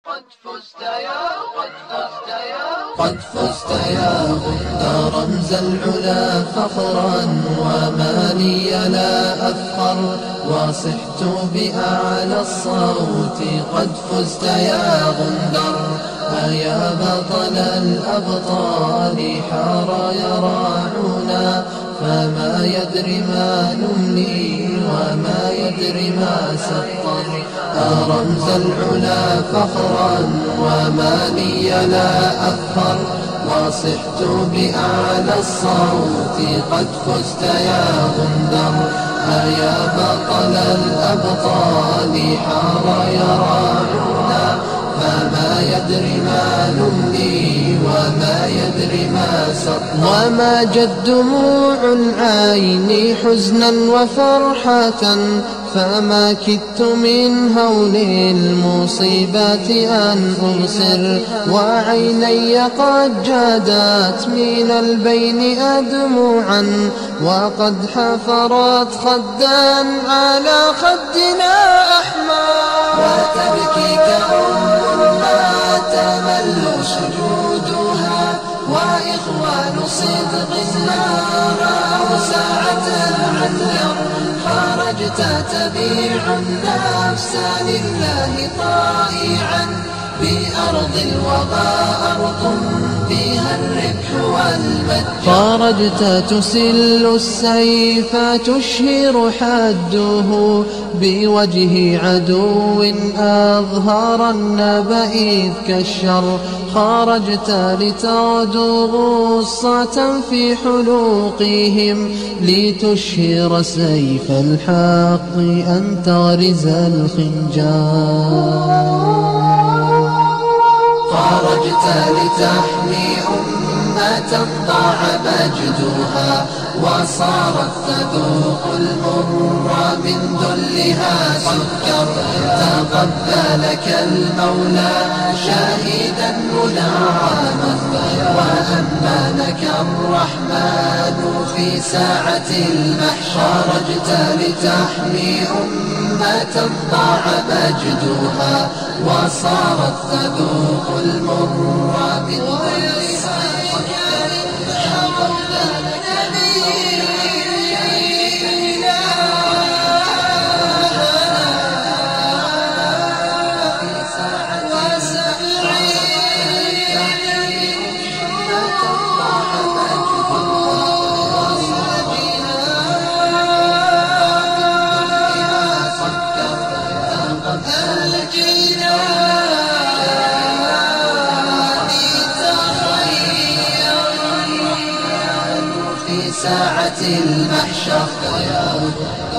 قد فزت يا غنى رمز العلا فخرا وما لي لا أفخر وصحت بأعلى الصوت قد فزت يا غندر يا بطل الأبطال حار يراعنا فما يدري ما نملي وما يدري ما سطر رمز العلا فخرا وما لي لا أفخر وصحت بأعلى الصوت قد فزت يا غندر يا بطل الأبطال حار يراعنا فما يدري ما نملي وما يدري ما سطر وما جد دموع العين حزنا وفرحة فما كدت من هول المصيبات أن أبصر وعيني قد جادت من البين أدموعا وقد حفرت خدا على خدنا أحمر وتبكي كأم ما تمل سجودها وإخوان صدق ما رأوا ساعة العذر خرجت تبيع النفس لله طائعا بأرض الوغى أرض فيها الربح والمجد خرجت تسل السيف تشهر حده بوجه عدو أظهر النبئ كالشر خرجت لتغدو غصة في حلوقهم لتشهر سيف الحق أن تغرز الخنجر خرجت لتحمي أمة ضاع مجدها وصارت تذوق المر من ذلها سكر تقبلك المولى شاهدا منعما وأمنك الرحمن في ساعة المحشر خرجت لتحمي أمة ضاع مجدها وصارت تذوق المر من ذلها ساعة المحشر